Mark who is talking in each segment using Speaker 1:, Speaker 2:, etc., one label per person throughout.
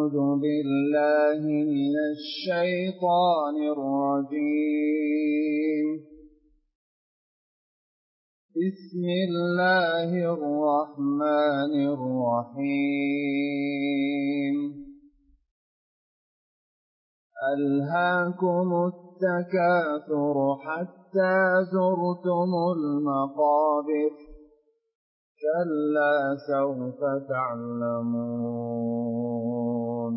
Speaker 1: أعوذ بالله من الشيطان الرجيم. بسم الله الرحمن الرحيم. ألهاكم التكاثر حتى زرتم المقابر كلا سوف تعلمون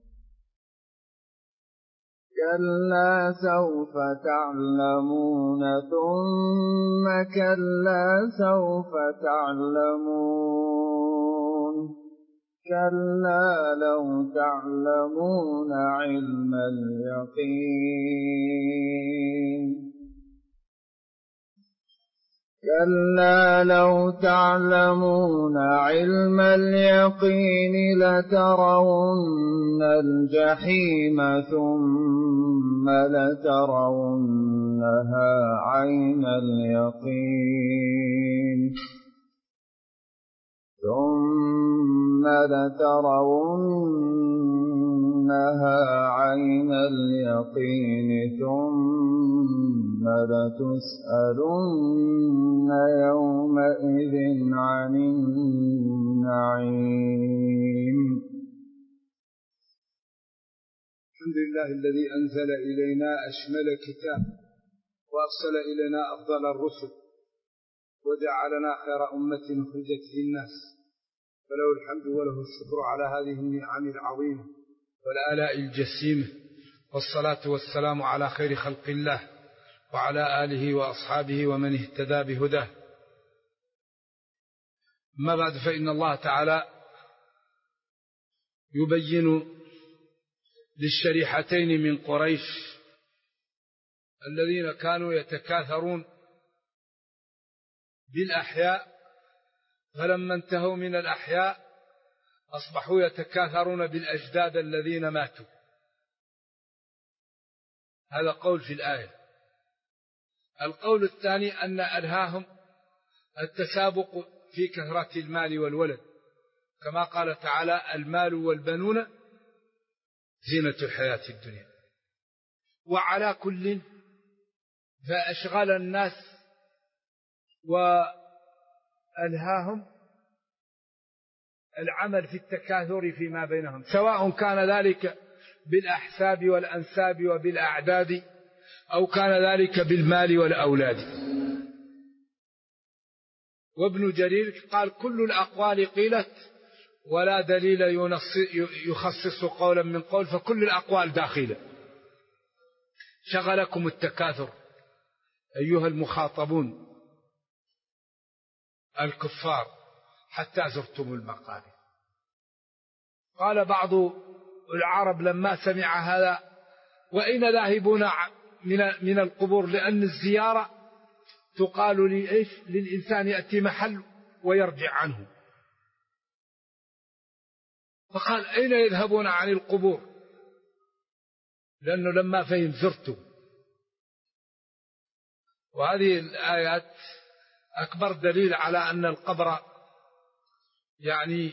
Speaker 1: ثم كلا سوف تعلمون كلا لو تعلمون علم اليقين لترون الجحيم ثم لترونها عين اليقين ثم لتسألن يومئذ عن النعيم.
Speaker 2: الحمد لله الذي أنزل إلينا أشمل كتاب وأرسل إلينا أفضل الرسل وجعلنا خير أمة أخرجت للناس، فله الحمد وله الشكر على هذه النعم العظيمة والآلاء الجسيمة، والصلاة والسلام على خير خلق الله وعلى آله وأصحابه ومن اهتدى بهداه. أما بعد، فإن الله تعالى يبين للشريحتين من قريش الذين كانوا يتكاثرون بالأحياء، فلما انتهوا من الأحياء أصبحوا يتكاثرون بالأجداد الذين ماتوا. هذا قول في الآية. القول الثاني أن ألهاهم التسابق في كثرة المال والولد، كما قال تعالى: المال والبنون زينة الحياة الدنيا. وعلى كل فأشغل الناس وألهاهم العمل في التكاثر فيما بينهم، سواء كان ذلك بالأحساب والأنساب وبالأعداد أو كان ذلك بالمال والأولاد. وابن جرير قال: كل الأقوال قيلت ولا دليل يخصص قولا من قول، فكل الأقوال داخلة. شغلكم التكاثر أيها المخاطبون الكفار حتى زرتم المقابر. قال بعض العرب لما سمع هذا: وأين ذاهبون من القبور؟ لأن الزيارة تقال للإنسان يأتي محل ويرجع عنه. فقال: أين يذهبون عن القبور؟ لأنه لما فهم زرتم. وهذه الآيات أكبر دليل على أن القبر يعني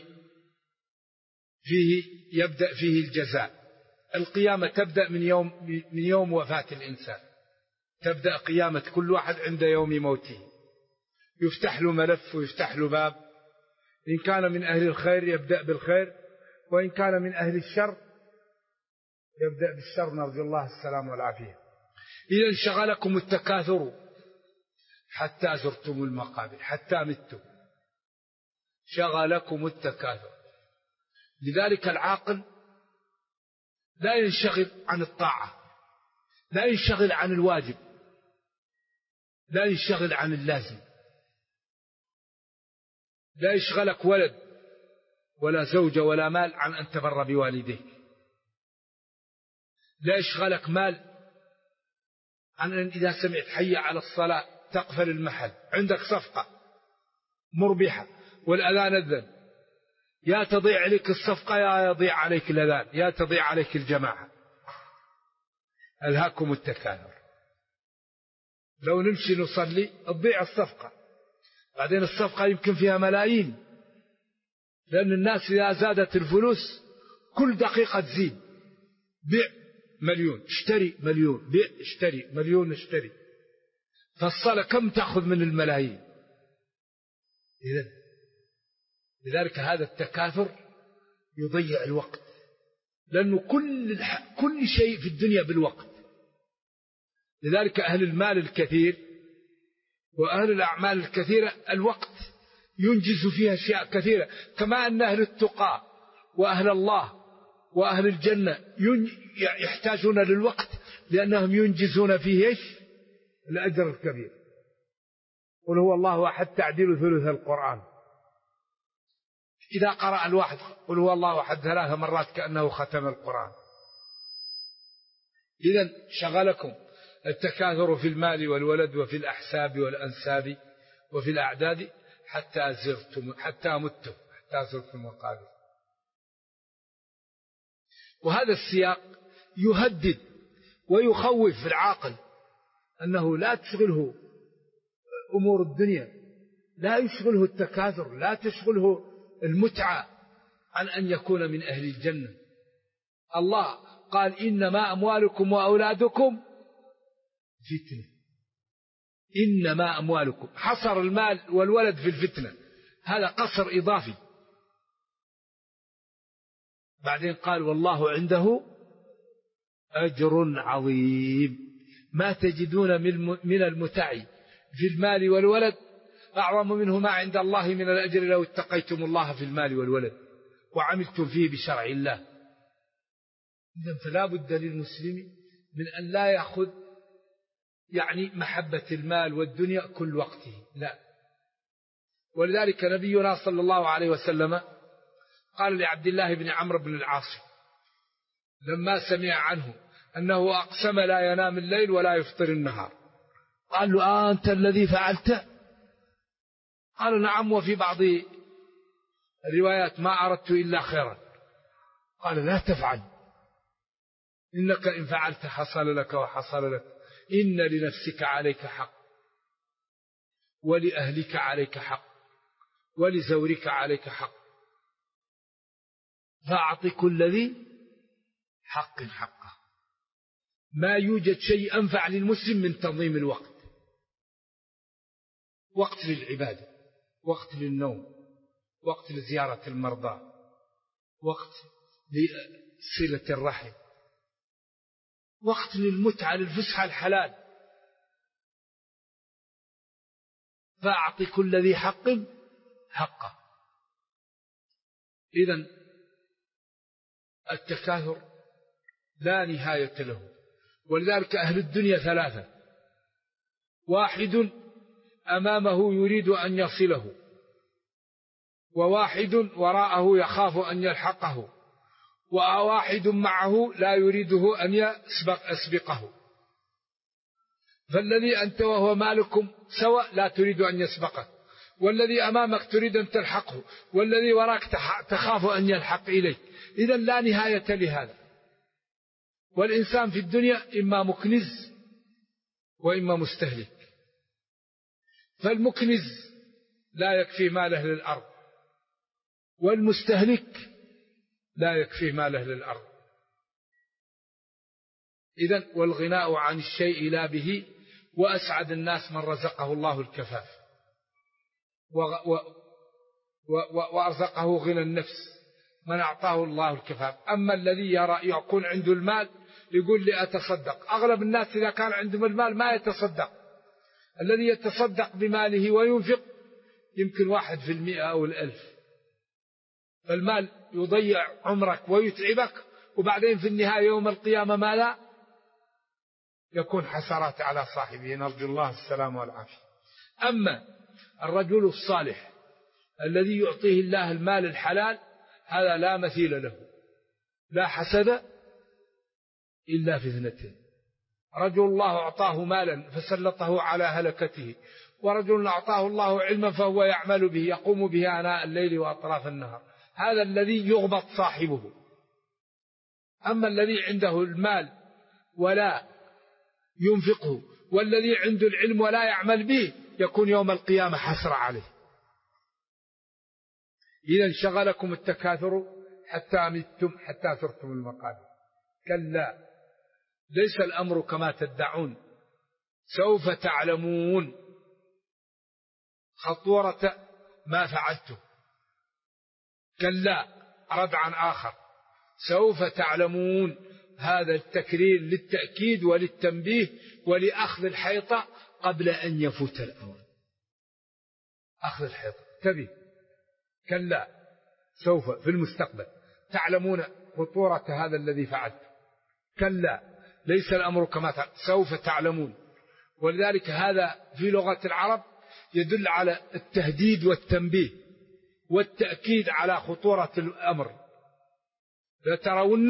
Speaker 2: يبدأ فيه الجزاء. القيامة تبدأ من يوم وفاة الإنسان، تبدأ قيامة كل واحد عند يوم موته. يفتح له ملف ويفتح له باب، إن كان من أهل الخير يبدأ بالخير، وإن كان من أهل الشر يبدأ بالشر، نرجو الله السلام والعافية. إذا شغلكم التكاثر حتى زرتم المقابر، حتى متم، شغلكم التكاثر. لذلك العاقل لا ينشغل عن الطاعة، لا ينشغل عن الواجب، لا ينشغل عن اللازم. لا يشغلك ولد ولا زوجة ولا مال عن أن تبر بوالديك. لا يشغلك مال عن أن إذا سمعت حي على الصلاة تقفل المحل. عندك صفقة مربحة والأذان أذن، يا تضيع عليك الصفقة يا يضيع عليك الأذان، يا تضيع عليك الجماعة. ألهاكم التكاثر. لو نمشي نصلي تضيع الصفقة، بعدين الصفقة يمكن فيها ملايين، لأن الناس إذا زادت الفلوس كل دقيقة تزيد، بيع مليون، اشتري مليون، بيع اشتري مليون، اشتري. فالصلاة كم تأخذ من الملايين؟ لذلك هذا التكاثر يضيع الوقت، لأنه كل شيء في الدنيا بالوقت. لذلك أهل المال الكثير وأهل الأعمال الكثيرة الوقت ينجز فيها أشياء كثيرة، كما أن أهل التقى وأهل الله وأهل الجنة يحتاجون للوقت، لأنهم ينجزون فيه إيش؟ الأجر الكبير. قل هو الله أحد تعديل ثلث القرآن. إذا قرأ الواحد قل هو الله أحد 3 مرات كأنه ختم القرآن. إذن شغلكم التكاثر في المال والولد وفي الأحساب والأنساب وفي الأعداد حتى متم، حتى زرتم المقابر. وهذا السياق يهدد ويخوف العاقل أنه لا تشغله أمور الدنيا، لا يشغله التكاثر، لا تشغله المتعة عن أن يكون من أهل الجنة. الله قال إنما أموالكم وأولادكم فتنة، إنما أموالكم، حصر المال والولد في الفتنة، هذا قصر إضافي. بعدين قال والله عنده أجر عظيم، ما تجدون من المتع في المال والولد أعظم منه ما عند الله من الأجر لو اتقيتم الله في المال والولد وعملتم فيه بشرع الله. إذن فلا بد للمسلم من أن لا يأخذ محبة المال والدنيا كل وقته، لا. ولذلك نبينا صلى الله عليه وسلم قال لعبد الله بن عمرو بن العاص لما سمع عنه أنه أقسم لا ينام الليل ولا يفطر النهار، قال له أنت الذي فعلت؟ قال نعم، وفي بعض الروايات ما أردت إلا خيرا. قال لا تفعل، إنك إن فعلت حصل لك وحصل لك، إن لنفسك عليك حق ولأهلك عليك حق ولزورك عليك حق، فأعط كل ذي حق حقه. ما يوجد شيء أنفع للمسلم من تنظيم الوقت، وقت للعبادة، وقت للنوم، وقت لزيارة المرضى، وقت لصلة الرحم، وقت للمتعة للفسحة الحلال. فأعط كل ذي حق حقه. إذن التكاثر لا نهاية له. ولذلك أهل الدنيا 3: واحد أمامه يريد أن يصله، وواحد وراءه يخاف أن يلحقه، وواحد معه لا يريده أن يسبقه. فالذي أنت وهو مالكم سواء، لا تريد أن يسبقك، والذي أمامك تريد أن تلحقه، والذي وراك تخاف أن يلحق إليك. إذن لا نهاية لهذا. والإنسان في الدنيا إما مكنز وإما مستهلك. فالمكنز لا يكفي ماله للأرض، والمستهلك لا يكفي ماله للأرض. إذن والغناء عن الشيء لا به، وأسعد الناس من رزقه الله الكفاف وأرزقه غنى النفس، من أعطاه الله الكفاف. أما الذي يكون عنده المال يقول لي أتصدق. أغلب الناس إذا كان عندهم المال ما يتصدق. الذي يتصدق بماله وينفق يمكن 1% أو 1000. فالمال يضيع عمرك ويتعبك، وبعدين في النهاية يوم القيامة ما لا يكون حسرات على صاحبه، نرجو الله السلام والعافية. أما الرجل الصالح الذي يعطيه الله المال الحلال هذا لا مثيل له، لا حسد إلا في 2: رجل الله أعطاه مالا فسلطه على هلكته، ورجل أعطاه الله علما فهو يعمل به يقوم به آناء الليل وأطراف النهار. هذا الذي يغبط صاحبه. أما الذي عنده المال ولا ينفقه، والذي عنده العلم ولا يعمل به، يكون يوم القيامة حسرة عليه. إذا شغلكم التكاثر حتى متم حتى زرتم المقابر. كلا ليس الأمر كما تدعون، سوف تعلمون خطورة ما فعلتم. كلا ردعا آخر، سوف تعلمون، هذا التكرير للتأكيد وللتنبيه ولأخذ الحيطة قبل أن يفوت الأوان. أخذ الحيطة تبي. كلا سوف في المستقبل تعلمون خطورة هذا الذي فعلت. كلا ليس الأمر كما سوف تعلمون. ولذلك هذا في لغة العرب يدل على التهديد والتنبيه والتأكيد على خطورة الأمر. لترون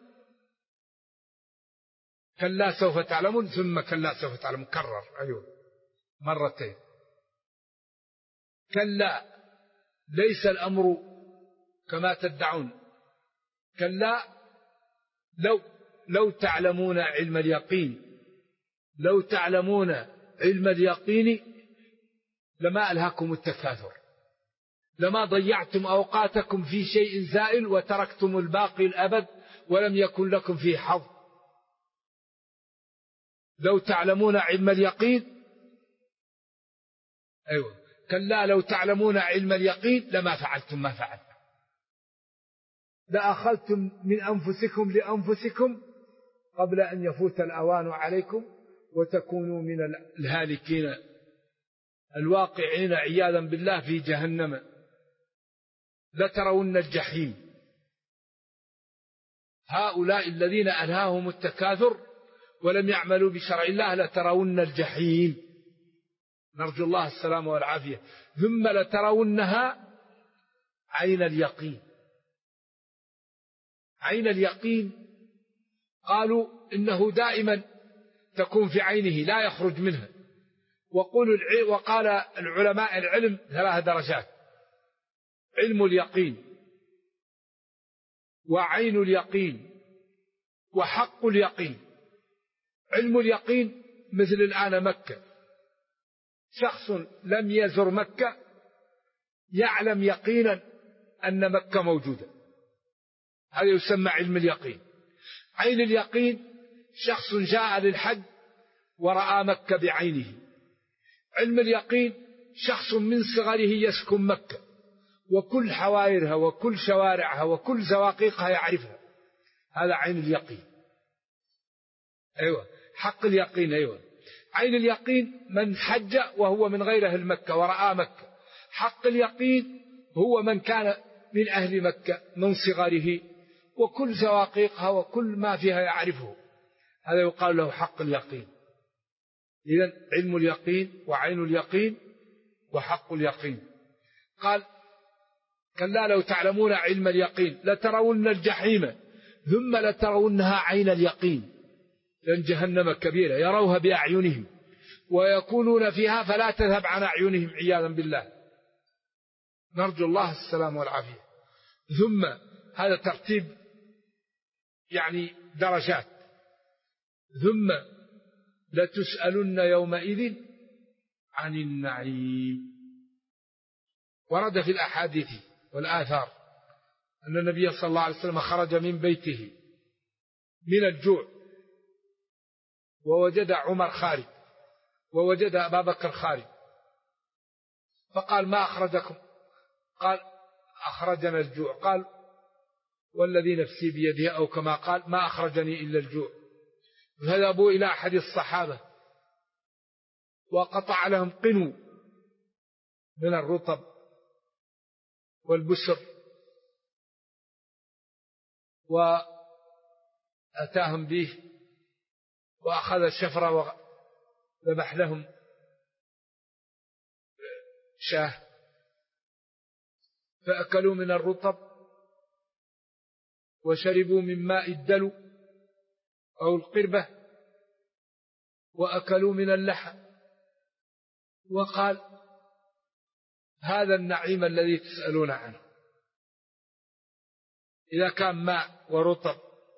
Speaker 2: كلا سوف تعلمون ثم كلا سوف تعلمون، كرر أيوه مرتين. كلا ليس الأمر كما تدعون. كلا لو تعلمون علم اليقين، لو تعلمون علم اليقين لما ألهاكم التكاثر، لما ضيعتم أوقاتكم في شيء زائل وتركتم الباقي الأبد ولم يكن لكم فيه حظ. لو تعلمون علم اليقين، أيوة كلا لو تعلمون علم اليقين لما فعلتم ما فعلتم، لأخذتم من أنفسكم لأنفسكم قبل أن يفوت الأوان عليكم وتكونوا من الهالكين الواقعين عياذا بالله في جهنم. لترون الجحيم. هؤلاء الذين ألهاهم التكاثر ولم يعملوا بشرع الله لترون الجحيم، نرجو الله السلامة والعافية. ثم لترونها عين اليقين. عين اليقين قالوا إنه دائما تكون في عينه لا يخرج منها. وقال العلماء العلم 3 درجات: علم اليقين وعين اليقين وحق اليقين. علم اليقين مثل الآن مكة، شخص لم يزر مكة يعلم يقينا أن مكة موجودة، هذا يسمى علم اليقين. عين اليقين شخص جاء للحج ورأى مكة بعينه. علم اليقين شخص من صغره يسكن مكة وكل حوائرها وكل شوارعها وكل زواقيقها يعرفها، هذا عين اليقين. أيوة حق اليقين. أيوة عين اليقين من حج وهو من غير أهل مكة ورأى مكة. حق اليقين هو من كان من أهل مكة من صغره وكل زواقيقها وكل ما فيها يعرفه، هذا يقال له حق اليقين. إذن علم اليقين وعين اليقين وحق اليقين. قال كلا لو تعلمون علم اليقين لترون الجحيم ثم لترونها عين اليقين، لأن جهنم كبيرة يروها بأعينهم ويكونون فيها فلا تذهب عن أعينهم عياذا بالله، نرجو الله السلامة والعافية. ثم هذا ترتيب يعني درجات. ثم لتسألن يومئذ عن النعيم. ورد في الأحاديث والآثار أن النبي صلى الله عليه وسلم خرج من بيته من الجوع ووجد عمر خارج ووجد أبا بكر خارج، فقال ما أخرجكم؟ قال أخرجنا الجوع. قال والذي نفسي بيده، أو كما قال ما أخرجني إلا الجوع. فذهبوا إلى أحد الصحابة وقطع لهم قنو من الرطب والبسر وأتاهم به وأخذ الشفرة وذبح لهم شاه، فأكلوا من الرطب وشربوا من ماء الدلو أو القربة وأكلوا من اللحم. وقال هذا النعيم الذي تسألون عنه، إذا كان ماء ورطب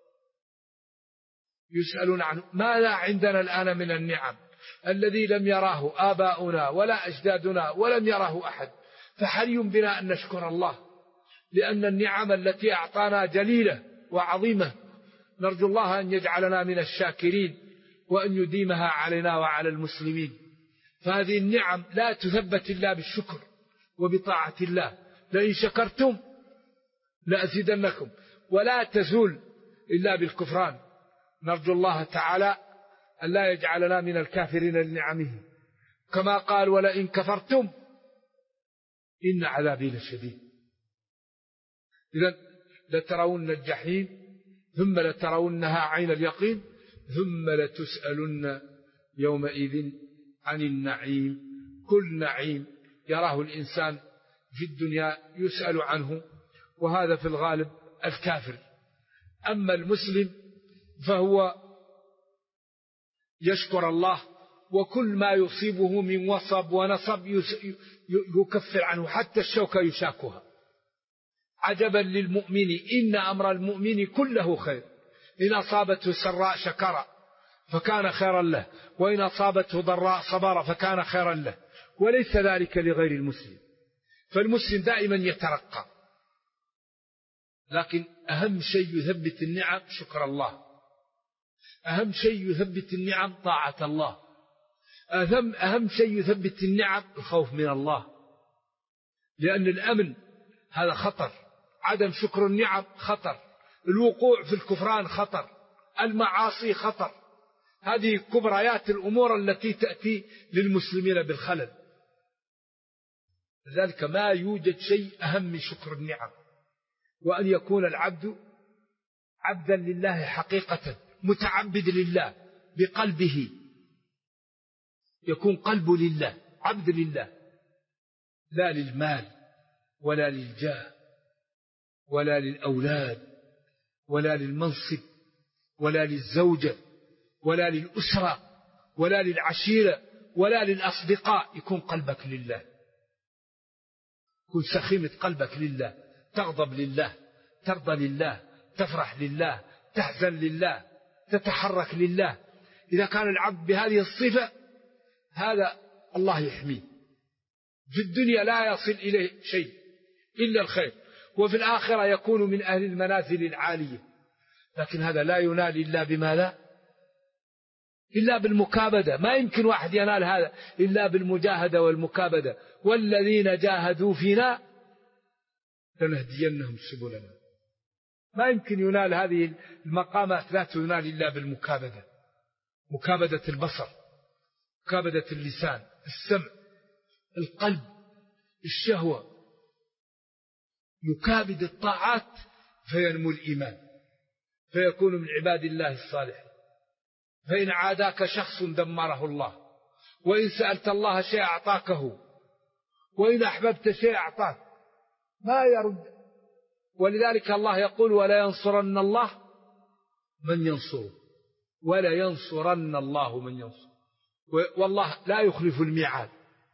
Speaker 2: يسألون عنه، ماذا عندنا الآن من النعم الذي لم يراه آباؤنا ولا أجدادنا ولم يراه أحد، فحري بنا أن نشكر الله لأن النعم التي أعطانا جليلة وعظيمة، نرجو الله أن يجعلنا من الشاكرين وأن يديمها علينا وعلى المسلمين. فهذه النعم لا تثبت إلا بالشكر وبطاعة الله، لئن شكرتم لأزيدنكم، ولا تزول إلا بالكفران. نرجو الله تعالى أن لا يجعلنا من الكافرين لنعمه، كما قال ولئن كفرتم إن عذابي لشديد. إذن لترون الجحيم ثم لترونها عين اليقين ثم لتسألن يومئذ عن النعيم. كل نعيم يراه الإنسان في الدنيا يسأل عنه، وهذا في الغالب الكافر. أما المسلم فهو يشكر الله، وكل ما يصيبه من وصب ونصب يكفر عنه، حتى الشوكة يشاكها. عجبا للمؤمن إن أمر المؤمن كله خير، إن أصابته سراء شكر فكان خيرا له، وإن أصابته ضراء صبر فكان خيرا له، وليس ذلك لغير المسلم. فالمسلم دائما يترقى، لكن أهم شيء يثبت النعم شكر الله، أهم شيء يثبت النعم طاعة الله، أهم شيء يثبت النعم الخوف من الله، لأن الأمن هذا خطر، عدم شكر النعم خطر، الوقوع في الكفران خطر، المعاصي خطر. هذه كبريات الأمور التي تأتي للمسلمين بالخلل. لذلك ما يوجد شيء أهم من شكر النعم، وأن يكون العبد عبدا لله حقيقة، متعبد لله بقلبه، يكون قلبه لله، عبد لله، لا للمال ولا للجاه ولا للأولاد ولا للمنصب ولا للزوجة ولا للأسرة ولا للعشيرة ولا للأصدقاء. يكون قلبك لله، كن سخيمة قلبك لله، تغضب لله، ترضى لله، تفرح لله، تحزن لله، تتحرك لله. إذا كان العبد بهذه الصفة هذا الله يحميه، في الدنيا لا يصل إليه شيء إلا الخير، وفي الآخرة يكون من أهل المنازل العالية. لكن هذا لا ينال إلا بما لا، إلا بالمكابدة. ما يمكن واحد ينال هذا إلا بالمجاهدة والمكابدة. والذين جاهدوا فينا لنهدينهم سبلنا. ما يمكن ينال هذه المقامات، لا تنال إلا بالمكابدة، مكابدة البصر، مكابدة اللسان، السمع، القلب، الشهوة. يكابد الطاعات فينمو الإيمان، فيكون من عباد الله الصالحين. فإن عاداك شخص دمره الله، وإن سألت الله شيء أعطاكه، وإن أحببت شيء أعطاك، ما يرد. ولذلك الله يقول ولا ينصرن الله من ينصره، ولا ينصرن الله من ينصره. والله لا يخلف الميعاد.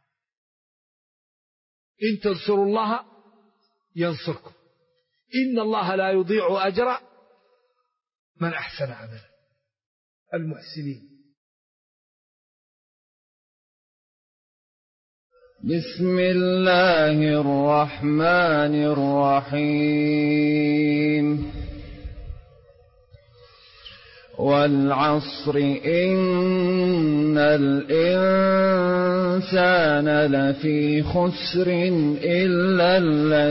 Speaker 2: إن تنصروا الله ينصركم، إن الله لا يضيع أجر من أحسن عملا، المحسنين.
Speaker 1: بسم الله الرحمن الرحيم. والعصر إن الإنسان لفي خسر إلا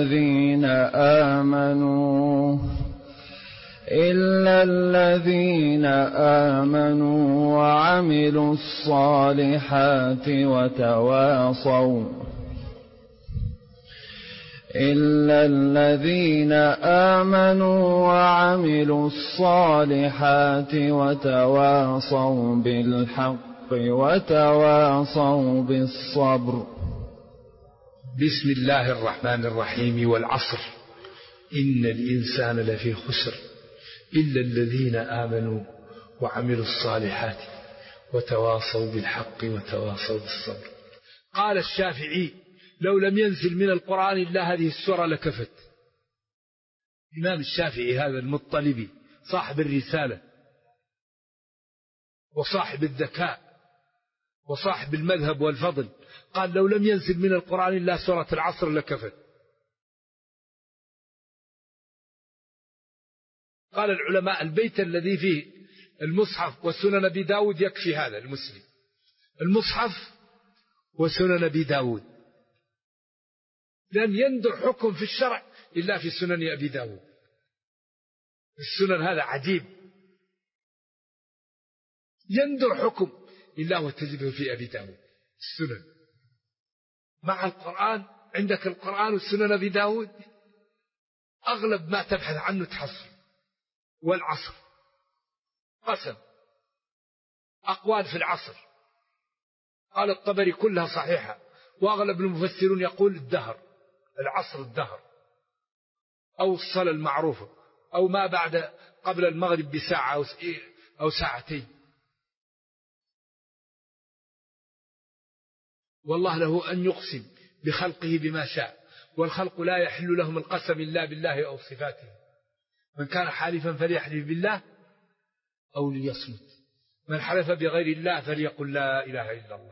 Speaker 1: الذين آمنوا وعملوا الصالحات وتواصوا بالحق وتواصوا بالصبر.
Speaker 2: بسم الله الرحمن الرحيم. والعصر إن الإنسان لفي خسر إلا الذين آمنوا وعملوا الصالحات وتواصوا بالحق وتواصوا بالصبر. قال الشافعي لو لم ينزل من القرآن إلا هذه السورة لكفت. الإمام الشافعي هذا المطلبي صاحب الرسالة وصاحب الذكاء وصاحب المذهب والفضل، قال لو لم ينزل من القرآن إلا سورة العصر لكفت. قال العلماء البيت الذي فيه المصحف وسنن أبي داود يكفي هذا المسلم، المصحف وسنن أبي داود، لن يندر حكم في الشرع إلا في سنن أبي داود. السنن هذا عجيب، يندر حكم إلا وتجده في أبي داود السنن مع القرآن. عندك القرآن والسنن أبي داود أغلب ما تبحث عنه تحصل. والعصر قسم أقوال في العصر، قال الطبري كلها صحيحة، وأغلب المفسرون يقول الدهر، العصر الدهر، أو الصلاة المعروفة، أو ما بعد قبل المغرب بساعة أو ساعتين. والله له أن يقسم بخلقه بما شاء، والخلق لا يحل لهم القسم إلا بالله أو صفاته. من كان حالفا فليحلف بالله أو ليصمت، من حلف بغير الله فليقل لا إله إلا الله.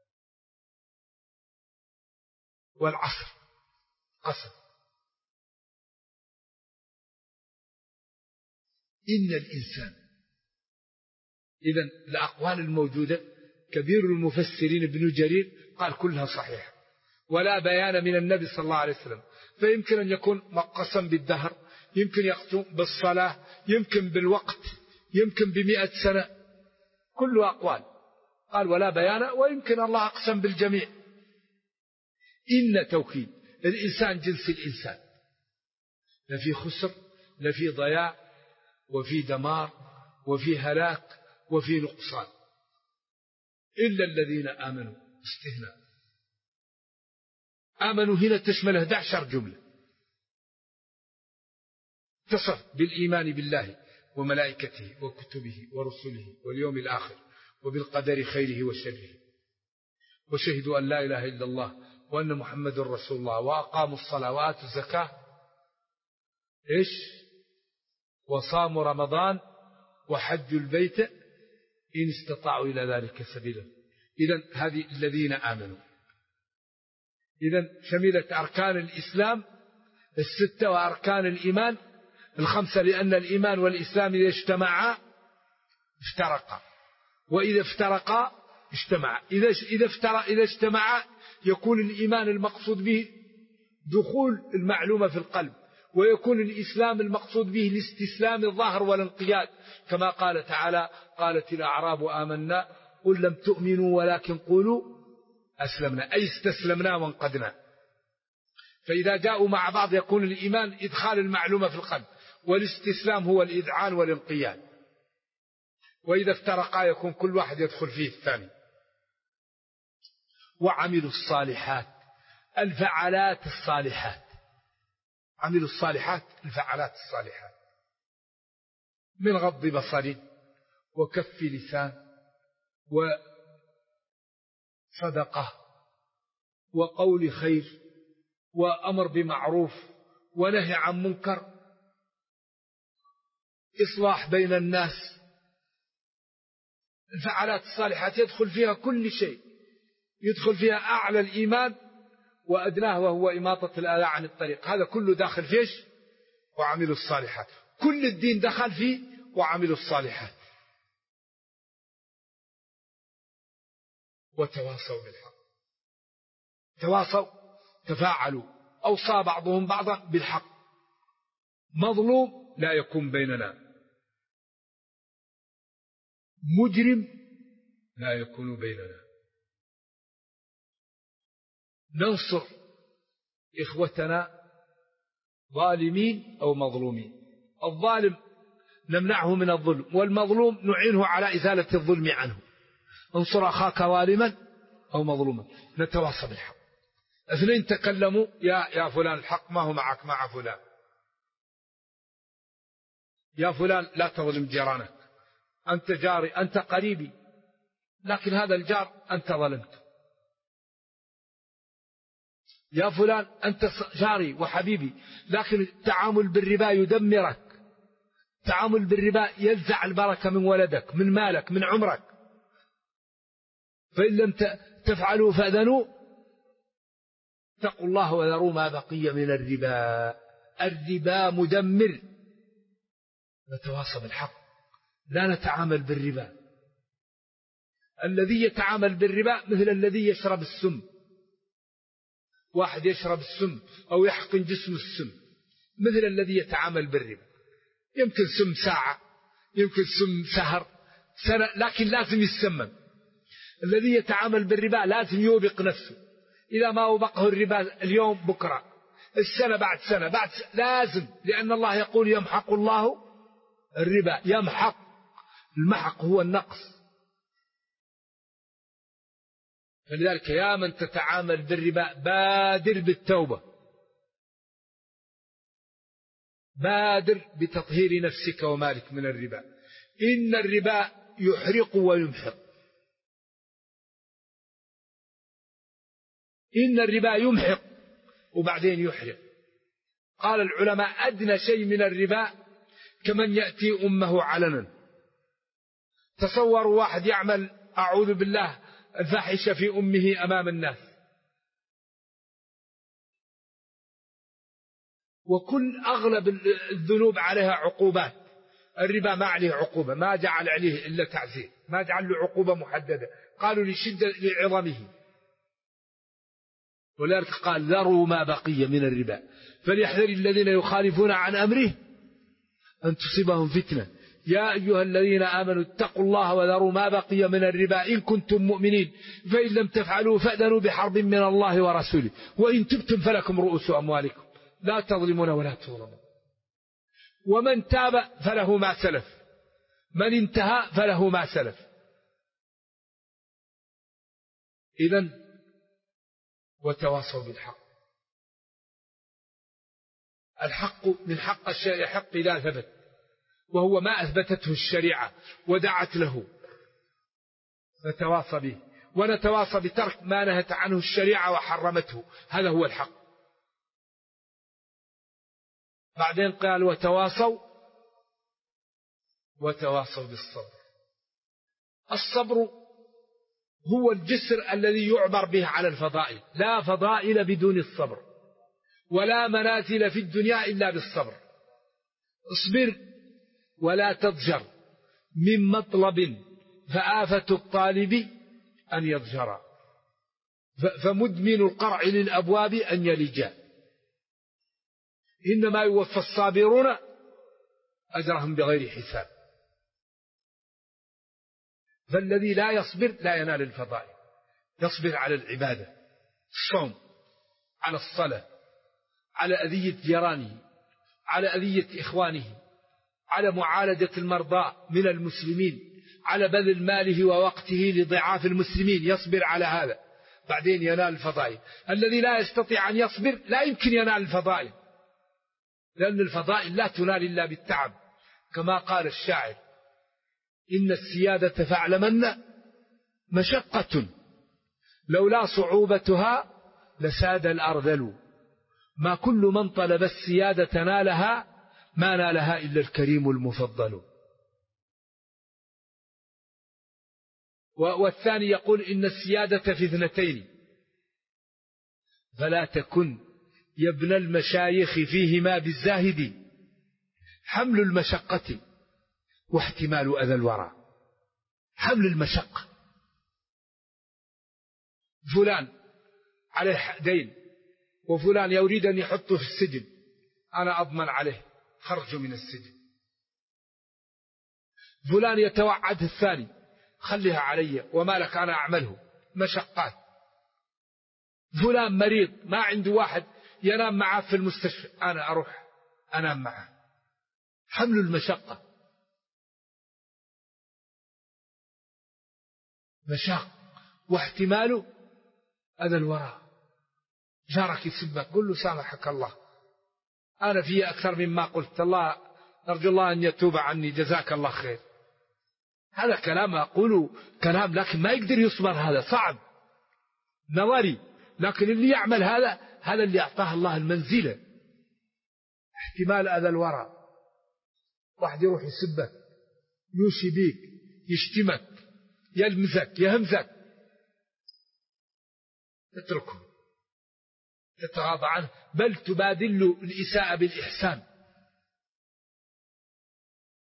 Speaker 2: والعصر قسم. إن الإنسان، إذن الأقوال الموجودة كبير المفسرين ابن جرير قال كلها صحيحة ولا بيان من النبي صلى الله عليه وسلم، فيمكن أن يكون قسم بالدهر، يمكن يقسم بالصلاة، يمكن بالوقت، يمكن ب100 سنة، كل أقوال. قال ولا بيان، ويمكن الله أقسم بالجميع. إن توكيد الإنسان جنس الإنسان، لفي خسر، لفي ضياع، وفي دمار، وفي هلاك، وفي نقصان، إلا الذين آمنوا. استثناء آمنوا هنا تشمل 11 جملة، تصف بالإيمان بالله وملائكته وكتبه ورسله واليوم الآخر وبالقدر خيره وشره، وشهدوا أن لا إله إلا الله وأن محمد رسول الله، وأقاموا الصلاة وآتوا الزكاة، إيش؟ وصاموا رمضان وحجوا البيت إن استطاعوا إلى ذلك سبيلا. إذن هذه الذين آمنوا، إذن شملت أركان الإسلام 6 وأركان الإيمان 5، لأن الإيمان والإسلام إذا اجتمعا افترقا، وإذا افترقا اجتمعا. إذا اجتمعا يكون الإيمان المقصود به دخول المعلومة في القلب، ويكون الإسلام المقصود به الاستسلام الظاهر والانقياد، كما قال تعالى قالت الأعراب آمنا قل لم تؤمنوا ولكن قولوا أسلمنا، أي استسلمنا وانقدنا. فإذا جاءوا مع بعض يكون الإيمان إدخال المعلومة في القلب، والاستسلام هو الإذعان والانقياد. وإذا افترقا يكون كل واحد يدخل فيه الثاني. وعملوا الصالحات، الفعالات الصالحات، عملوا الصالحات الفعالات الصالحات، من غض بصر وكف لسان وصدقة وقول خير وأمر بمعروف ونهي عن منكر، إصلاح بين الناس. الفعالات الصالحات يدخل فيها كل شيء، يدخل فيها أعلى الإيمان وأدناه وهو إماطة الأذى عن الطريق، هذا كله داخل فيش وعملوا الصالحات. كل الدين دخل فيه وعملوا الصالحات. وتواصوا بالحق، تواصوا تفاعلوا، أوصى بعضهم بعضا بالحق. مظلوم لا يكون بيننا، مجرم لا يكون بيننا. ننصر إخوتنا ظالمين أو مظلومين. الظالم نمنعه من الظلم، والمظلوم نعينه على إزالة الظلم عنه. انصر أخاك ظالما أو مظلوما. نتواصى بالحق. 2 تكلموا يا فلان الحق ما هو معك مع فلان، يا فلان لا تظلم جيرانك، أنت جاري أنت قريبي، لكن هذا الجار أنت ظلمته. يا فلان أنت جاري وحبيبي، لكن التعامل بالربا يدمرك، التعامل بالربا ينزع البركة من ولدك، من مالك، من عمرك. فإن لم تفعلوا فأذنوا، اتقوا الله وذروا ما بقي من الربا. الربا مدمر. نتواصى بالحق، لا نتعامل بالربا. الذي يتعامل بالربا مثل الذي يشرب السم، واحد يشرب السم أو يحقن جسم السم، مثل الذي يتعامل بالربا. يمكن سم ساعة، يمكن سم سهر، سنة، لكن لازم يسمم. الذي يتعامل بالربا لازم يوبق نفسه، إذا ما وبقه الربا اليوم بكرة، السنة بعد سنة بعد لازم، لأن الله يقول يمحق الله الربا. يمحق، المحق هو النقص. فلذلك يا من تتعامل بالربا بادر بالتوبة، بادر بتطهير نفسك ومالك من الربا. إن الربا يحرق ويمحق. إن الربا يمحق وبعدين يحرق. قال العلماء أدنى شيء من الربا كمن يأتي أمه علنا. تصوروا واحد يعمل أعوذ بالله الفاحشة في أمه أمام الناس، وكل أغلب الذنوب عليها عقوبات. الربا ما عليه عقوبة، ما جعل عليه إلا تعزير، ما جعل له عقوبة محددة، قالوا لشدة لعظمه. ولذلك قال ذروا ما بقي من الربا فليحذر الذين يخالفون عن أمره أن تصيبهم فتنة. يا أيها الذين آمنوا اتقوا الله وذروا ما بقي من الربا إن كنتم مؤمنين فإن لم تفعلوا فأذنوا بحرب من الله ورسوله وإن تبتم فلكم رؤوس أموالكم لا تظلمون ولا تظلمون. ومن تاب فله ما سلف، من انتهى فله ما سلف. إذن وتواصوا بالحق. الحق من حق الشيء يحق إذا ثبت، وهو ما أثبتته الشريعة ودعت له، نتواصى به. ونتواصى بترك ما نهت عنه الشريعة وحرمته، هذا هو الحق. بعدين قال وتواصوا بالصبر. الصبر هو الجسر الذي يعبر به على الفضائل. لا فضائل بدون الصبر، ولا منازل في الدنيا إلا بالصبر. اصبر ولا تضجر من مطلب فآفة الطالب أن يضجر، فمدمن القرع للأبواب أن يلجا. إنما يوفى الصابرون أجرهم بغير حساب. فالذي لا يصبر لا ينال الفضائل. يصبر على العبادة، الصوم، على الصلاة، على أذية جيرانه، على أذية إخوانه، على معالجة المرضى من المسلمين، على بذل ماله ووقته لضعاف المسلمين، يصبر على هذا، بعدين ينال الفضائل. الذي لا يستطيع أن يصبر لا يمكن ينال الفضائل، لأن الفضائل لا تنال إلا بالتعب. كما قال الشاعر إن السيادة فاعلمن مشقة لولا صعوبتها لساد الأرذل، ما كل من طلب السيادة نالها ما نالها إلا الكريم المفضل. والثاني يقول إن السيادة في اثنتين فلا تكن يا ابن المشايخ فيهما بالزاهد، حمل المشقة واحتمال أذى الورى. حمل المشقة، فلان عليه دين وفلان يريد أن يحطه في السجن، أنا أضمن عليه خرجه من السجن. فلان يتوعد الثاني خليها علي وما لك أنا أعمله، مشقات. فلان مريض ما عنده واحد ينام معه في المستشفى، أنا أروح أنام معه. حمل المشقة، مشاق واحتمال أذى الورى. جارك يسبك قل له سامحك الله، أنا فيه أكثر مما قلت، الله أرجو الله أن يتوب عني، جزاك الله خير. هذا كلام أقوله كلام، لكن ما يقدر يصبر، هذا صعب نظري، لكن اللي يعمل هذا اللي أعطاه الله المنزلة. احتمال أذى الورى، واحد يروح يسبك، يوشي بيك، يشتمك، يلمزك، يهمزك، اتركه، تتغاضى عنه، بل تبادل الإساءة بالإحسان.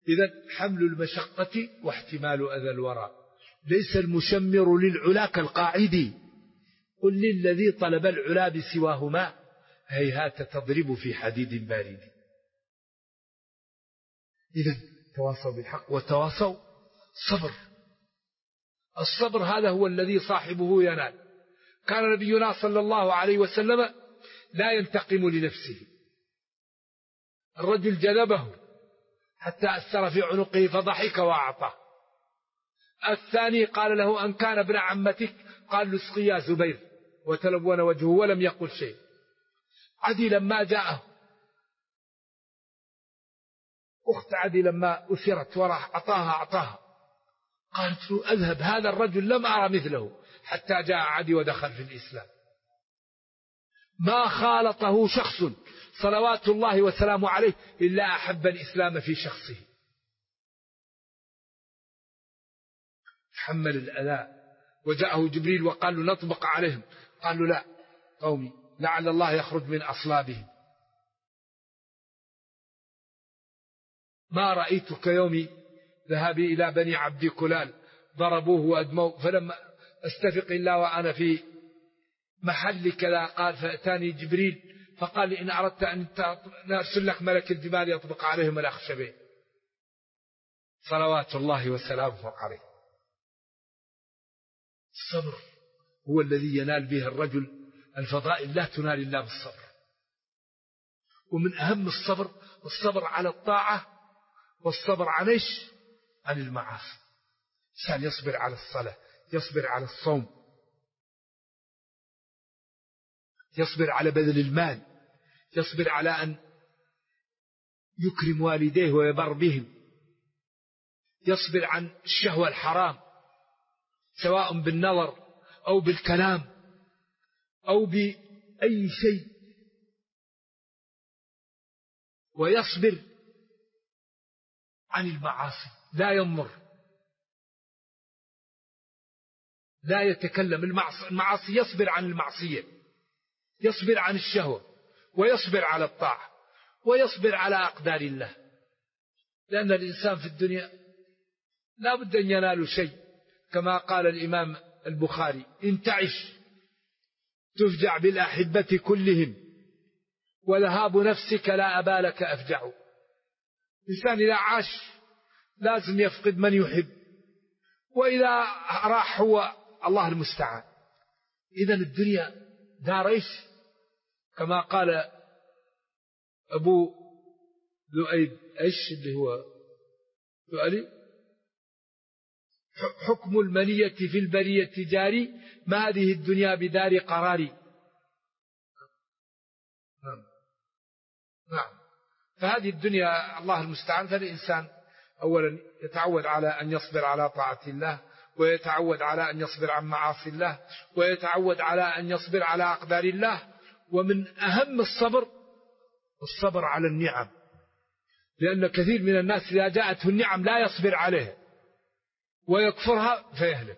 Speaker 2: إذن حمل المشقة واحتمال أذى الورى. ليس المشمر للعلا كالقاعد، قل للذي طلب العلا بسواهما هيهات تضرب في حديد بارد. إذن تواصوا بالحق وتواصوا صبر. الصبر هذا هو الذي صاحبه ينال. كان نبينا صلى الله عليه وسلم لا ينتقم لنفسه. الرجل جذبه حتى أثر في عنقه فضحك وأعطاه. الثاني قال له: أن كان ابن عمتك؟ قال له: اسقي يا زبير، وتلون وجهه ولم يقل شيء. عدي لما جاءه أخت عدي لما أسرت وراح أعطاها، قالت له: أذهب، هذا الرجل لم أرى مثله، حتى جاء عدي ودخل في الإسلام. ما خالطه شخص صلوات الله وسلامه عليه إلا أحب الإسلام في شخصه. تحمل الأذى. وجاءه جبريل وقال له: نطبق عليهم. قال له: لا، قومي لعل الله يخرج من أصلابهم. ما رأيت كيوم ذهابي إلى بني عبد كلال ضربوه وأدموه، فلم أستفق إلا وأنا في محل كذا. قال: فأتاني جبريل فقال لي: إن أردت أن نرسل لك ملك الجبال يطبق عليهم الأخشبين. صلوات الله وسلامه عليه. الصبر هو الذي ينال به الرجل الفضائل، لا تنال إلا بالصبر. ومن أهم الصبر على الطاعة، والصبر عن المعاصي. إنسان يصبر على الصلاة، يصبر على الصوم، يصبر على بذل المال، يصبر على أن يكرم والديه ويبر بهم، يصبر عن الشهوة الحرام سواء بالنظر أو بالكلام أو بأي شيء، ويصبر عن المعاصي، لا ينظر، لا يتكلم. المعاصي يصبر عن المعصية، يصبر عن الشهوة، ويصبر على الطاعة، ويصبر على أقدار الله. لأن الإنسان في الدنيا لا بد أن ينال شيء، كما قال الإمام البخاري: إن تعش تفجع بالأحبة كلهم، وذهاب نفسك لا أبا لك أفجع. الإنسان إذا عاش لازم يفقد من يحب، وإذا راح هو الله المستعان. إذن الدنيا دار إيش؟ كما قال أبو ذؤيب إيش اللي هو ذؤيب: حكم المنية في البرية جاري، ما هذه الدنيا بدار قراري. نعم. فهذه الدنيا الله المستعان. فالإنسان أولا يتعود على أن يصبر على طاعة الله، ويتعود على أن يصبر عن معاصي الله، ويتعود على أن يصبر على أقدار الله. ومن أهم الصبر على النعم، لأن كثير من الناس إذا جاءته النعم لا يصبر عليها ويكفرها فيهلك.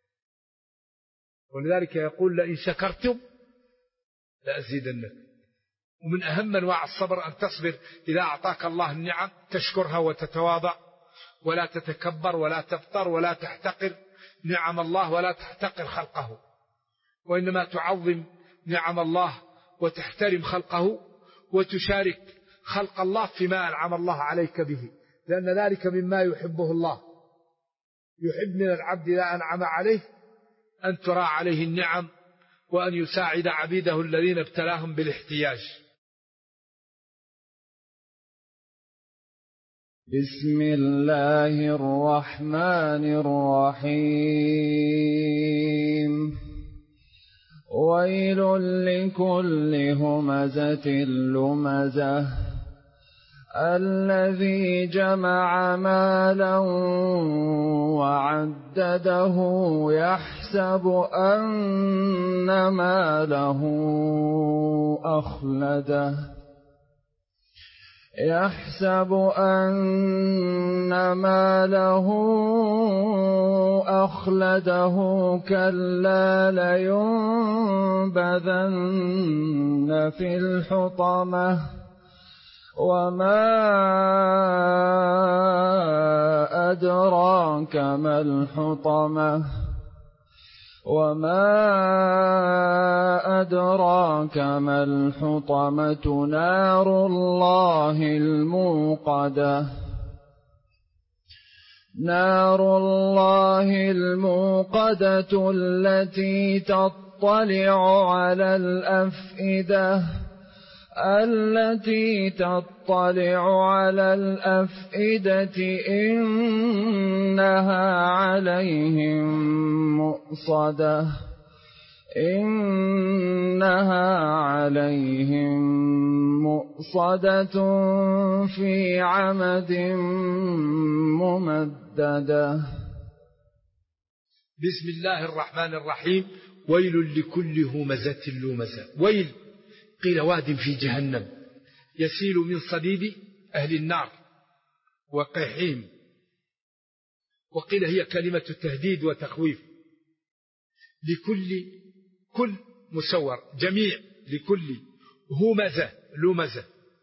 Speaker 2: ولذلك يقول: لئن شكرتم لأزيدنكم. ومن أهم أنواع الصبر أن تصبر إذا أعطاك الله النعم، تشكرها وتتواضع، ولا تتكبر ولا تبطر ولا تحتقر نعم الله ولا تحتقر خلقه، وإنما تعظم نعم الله وتحترم خلقه، وتشارك خلق الله فيما أنعم الله عليك به، لأن ذلك مما يحبه الله. يحب من العبد إذا أنعم عليه أن ترى عليه النعم، وأن يساعد عبيده الذين ابتلاهم بالاحتياج.
Speaker 1: بسم الله الرحمن الرحيم. ويل لكل همزة لمزة الذي جمع مالا وعدده يحسب أن ماله أخلده كلا لينبذن في الحطمة وما أدراك ما الحطمة وما أدراك ما الحطمة نار الله الموقدة نار الله الموقدة التي تطلع على الأفئدة إنها عليهم مؤصدة في عمد ممددة.
Speaker 2: بسم الله الرحمن الرحيم. ويل لكل همزة لمزة. ويل قيل واد في جهنم يسيل من صديد أهل النار وقيحهم، وقيل هي كلمة تهديد وتخويف. كل مسور جميع لكل همزة لمزة.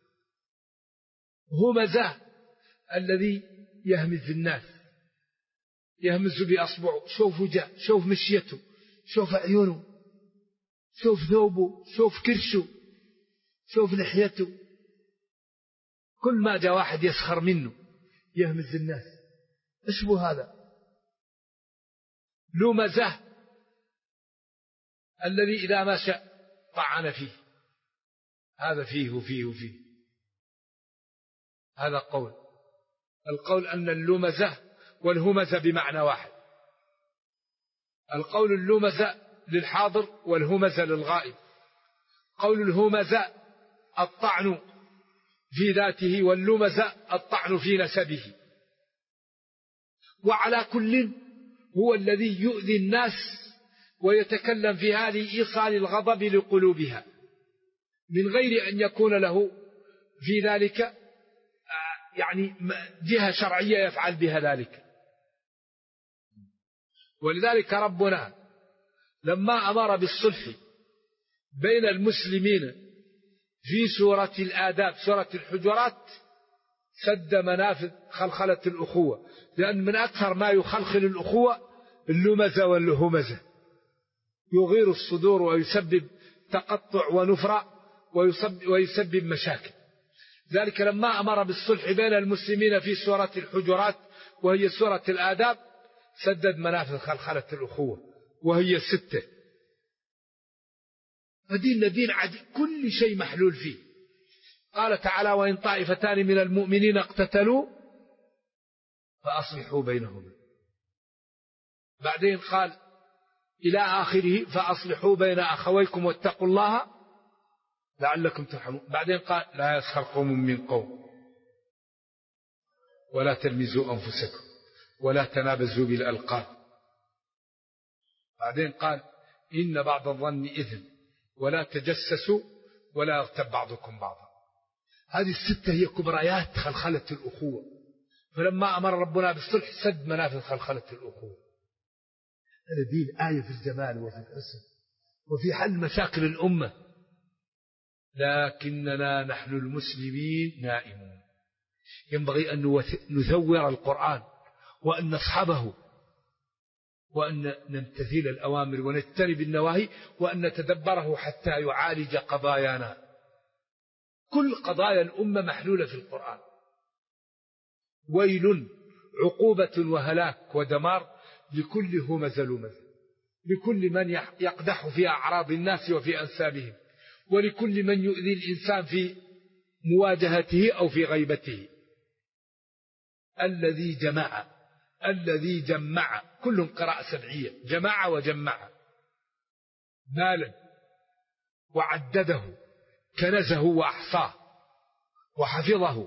Speaker 2: همزة الذي يهمز الناس، يهمز بأصبعه. شوف وجهه، شوف مشيته، شوف عيونه، شوف ثوبه، شوف كرشه، شوف لحيته. كل ما جاء واحد يسخر منه يهمز الناس. ايش هو هذا؟ لمزة الذي إذا ما شاء طعن فيه. هذا فيه وفيه وفيه. هذا القول أن اللمزة والهمزة بمعنى واحد. القول اللمزة للحاضر والهمزة للغائب. قول الهمزة الطعن في ذاته، واللمزة الطعن في نسبه. وعلى كل هو الذي يؤذي الناس ويتكلم في هذه إيصال الغضب لقلوبها من غير أن يكون له في ذلك يعني جهة شرعية يفعل بها ذلك. ولذلك ربنا لما أمر بالصلح بين المسلمين في سورة الآداب سورة الحجرات سد منافذ خلخلة الأخوة، لأن من أكثر ما يخلخل الأخوة اللمزة والهمزة، يغير الصدور ويسبب تقطع ونفرة ويسبب مشاكل. ذلك لما أمر بالصلح بين المسلمين في سورة الحجرات وهي سورة الآداب سدد منافذ خلخلة الأخوة وهي 6. فديننا دين عدل، كل شيء محلول فيه. قال تعالى: وإن طائفتان من المؤمنين اقتتلوا فأصلحوا بينهما. بعدين قال إلى آخره: فأصلحوا بين أخويكم واتقوا الله لعلكم ترحمون. بعدين قال: لا يسخر قوم من قوم ولا تلمزوا أنفسكم ولا تنابزوا بالألقاب. بعدين قال: إن بعض الظن إثم ولا تجسسوا ولا يغتب بعضكم بعضا. هذه 6 هي كبريات خلخلة الأخوة. فلما أمر ربنا بالصلح سد منافذ خلخلة الأخوة. هذا دين آية في الجمال وفي الحسن وفي حل مشاكل الأمة. لكننا نحن المسلمين نائمون. ينبغي أن نثور القرآن وأن نصحبه وأن نمتثل الأوامر ونجتنب النواهي وأن نتدبره حتى يعالج قضايانا. كل قضايا الأمة محلولة في القرآن. ويل عقوبة وهلاك ودمار لكل همزة لمزة، لكل من يقدح في أعراض الناس وفي أنسابهم، ولكل من يؤذي الإنسان في مواجهته أو في غيبته. الذي جمع كلهم قراءة سبعية، جمع وجمع مالا وعدده، كنزه وأحصاه وحفظه،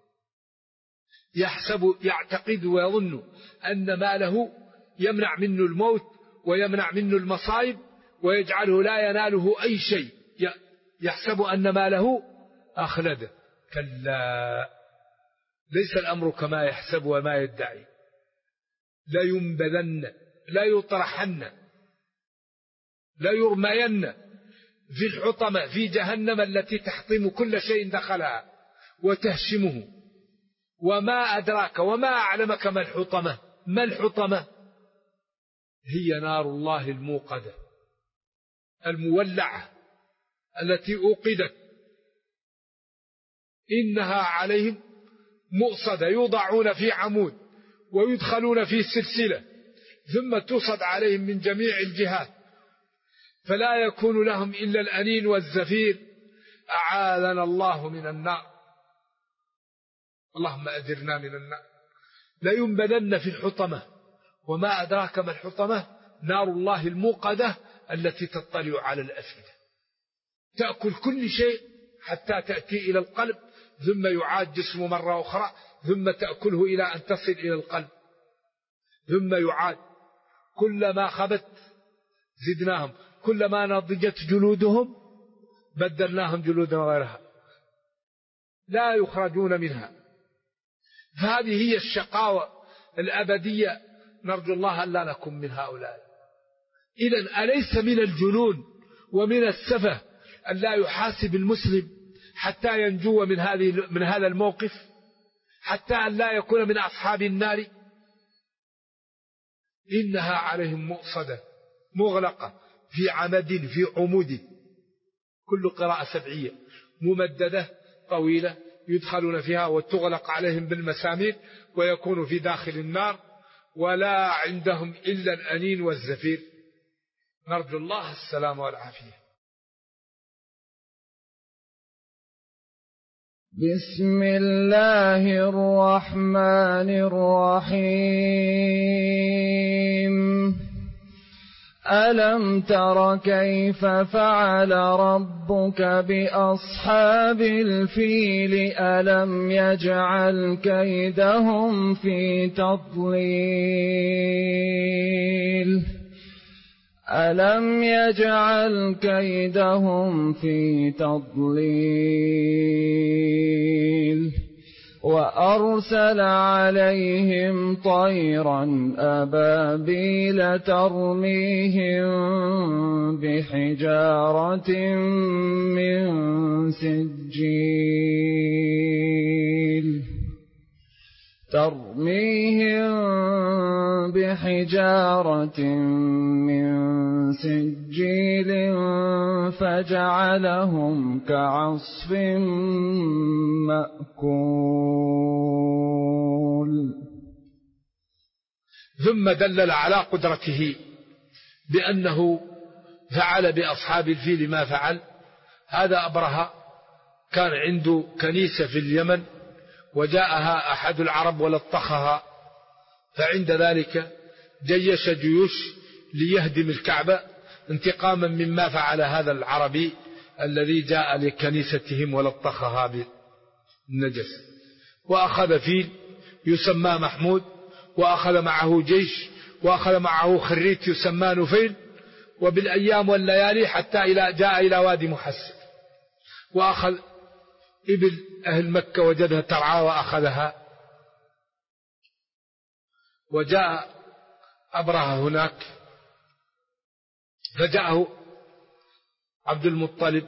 Speaker 2: يعتقد ويظن أن ماله يمنع منه الموت ويمنع منه المصائب ويجعله لا يناله أي شيء، يحسب أن ماله أخلده. كلا، ليس الأمر كما يحسب وما يدعي. لا ينبذن، لا يطرحن، لا يرمين في الحطمة في جهنم التي تحطم كل شيء دخلها وتهشمه. وما أدراك وما أعلمك ما الحطمة. ما الحطمة؟ هي نار الله الموقدة المولعة التي أوقدت، إنها عليهم مؤصدة، يوضعون في عمود ويدخلون في سلسلة ثم تصد عليهم من جميع الجهات، فلا يكون لهم إلا الأنين والزفير. أعاذنا الله من النار، اللهم أجرنا من النار. لينبذن في الحطمة. وما أدراك ما الحطمة؟ نار الله الموقدة التي تطلع على الأفئدة، تأكل كل شيء حتى تأتي إلى القلب، ثم يعاد جسمه مرة أخرى، ثم تأكله إلى أن تصل إلى القلب، ثم يعاد. كلما خبت زدناهم، كلما نضجت جلودهم بدلناهم جلودا غيرها، لا يخرجون منها. فهذه هي الشقاوة الأبدية، نرجو الله أن لا نكون من هؤلاء. إذن أليس من الجنون ومن السفه أن لا يحاسب المسلم حتى ينجو من هذا الموقف، حتى أن لا يكون من أصحاب النار؟ إنها عليهم مؤصدة مغلقة في عمد في عمود، كل قراءة سبعية، ممددة طويلة يدخلون فيها وتغلق عليهم بالمسامير ويكون في داخل النار، ولا عندهم إلا الأنين والزفير. نرجو الله السلام والعافية.
Speaker 1: بسم الله الرحمن الرحيم. ألم تر كيف فعل ربك بأصحاب الفيل؟ ألم يجعل كيدهم في تضليل؟ ألم يجعل كيدهم في تضليل؟ وأرسل عليهم طيرا أبابيل ترميهم بحجارة من سجيل فجعلهم كعصف مأكول.
Speaker 2: ثم دلل على قدرته بأنه فعل بأصحاب الفيل ما فعل. هذا أبرهة كان عنده كنيسة في اليمن، وجاءها أحد العرب ولطخها، فعند ذلك جيش جيوش ليهدم الكعبة انتقاما مما فعل هذا العربي الذي جاء لكنيستهم ولطخها بالنجس. وأخذ فيل يسمى محمود، وأخذ معه جيش، وأخذ معه خريت يسمى نفيل، وبالأيام والليالي حتى جاء إلى وادي محسن، وأخذ إبل أهل مكة وجدها ترعى وأخذها. وجاء أبرهة هناك، فجاءه عبد المطلب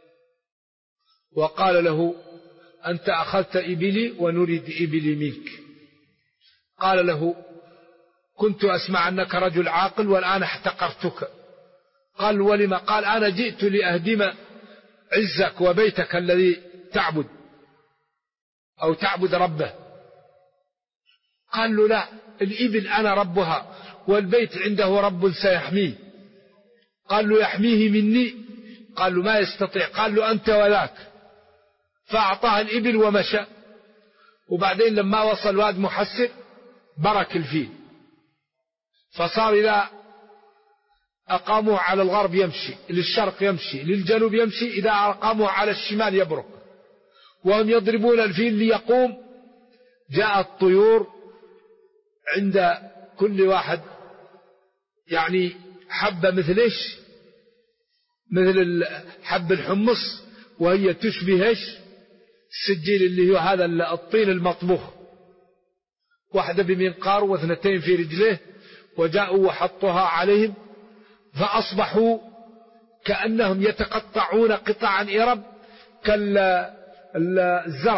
Speaker 2: وقال له: أنت أخذت إبلي ونريد إبلي منك. قال له: كنت أسمع أنك رجل عاقل والآن احتقرتك. قال: ولما؟ قال: أنا جئت لأهدم عزك وبيتك الذي تعبد أو تعبد ربه. قال له: لا، الإبل أنا ربها والبيت عنده رب سيحميه. قال له: يحميه مني؟ قال له: ما يستطيع. قال له: أنت وذاك. فأعطاه الإبل ومشى. وبعدين لما وصل واد محسن برك الفيل، فصار إذا أقاموه على الغرب يمشي، للشرق يمشي، للجنوب يمشي، إذا أقاموه على الشمال يبرك، وهم يضربون الفيل ليقوم. جاء الطيور عند كل واحد يعني حبة مثل إيش؟ مثل حب الحمص، وهي تشبه إيش؟ السجيل اللي هو هذا الطين المطبوخ، واحدة بمنقار واثنتين في رجليه. وجاءوا وحطوها عليهم فأصبحوا كأنهم يتقطعون قطعا إرب كالزرع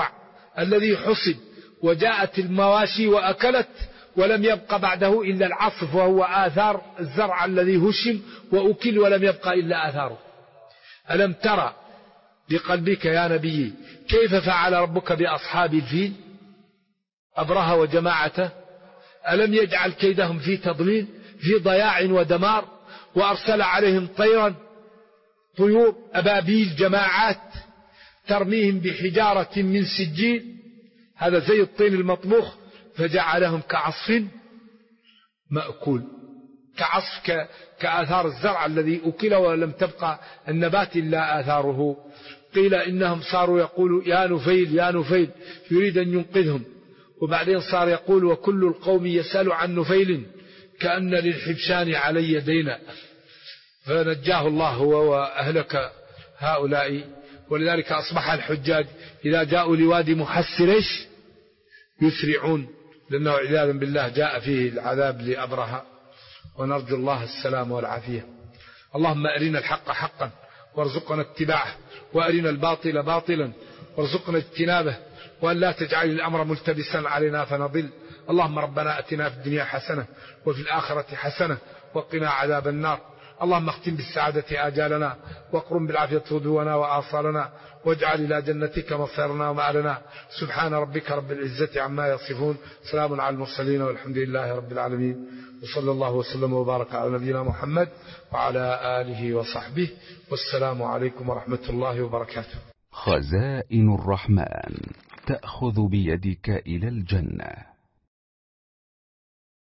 Speaker 2: الذي حصد وجاءت المواشي وأكلت ولم يبق بعده إلا العصف، وهو آثار الزرع الذي هشم وأكل ولم يبق إلا آثاره. ألم ترى بقلبك يا نبي كيف فعل ربك بأصحاب الفيل؟ أبرهة وجماعته ألم يجعل كيدهم في تضليل، في ضياع ودمار، وأرسل عليهم طيور أبابيل جماعات ترميهم بحجارة من سجيل، هذا زي الطين المطبوخ، فجعلهم كعصف مأكول، كعصف كآثار الزرع الذي أكل ولم تبقى النبات إلا آثاره. قيل إنهم صاروا يقولوا يا نفيل يا نفيل، يريد أن ينقذهم، وبعدين صار يقول وكل القوم يسأل عن نفيل كأن للحبشان علي دينا، فنجاه الله هو وأهلك هؤلاء. ولذلك أصبح الحجاج إذا جاءوا لوادي محسر يسرعون، لأنه عياذا بالله جاء فيه العذاب لأبرهة، ونرجو الله السلام والعافية. اللهم أرنا الحق حقا وارزقنا اتباعه، وأرنا الباطل باطلا وارزقنا اجتنابه، وأن لا تجعل الأمر ملتبسا علينا فنضل. اللهم ربنا أتنا في الدنيا حسنة وفي الآخرة حسنة وقنا عذاب النار. اللهم اختم بالسعادة آجالنا، واقرم بالعافية غدونا وآصالنا، واجعل إلى جنتك مصيرنا ومآلنا. سبحان ربك رب العزة عما يصفون، سلام على المرسلين والحمد لله رب العالمين، وصلى الله وسلم وبارك على نبينا محمد وعلى آله وصحبه، والسلام عليكم ورحمة الله وبركاته.
Speaker 3: خزائن الرحمن تأخذ بيدك إلى الجنة.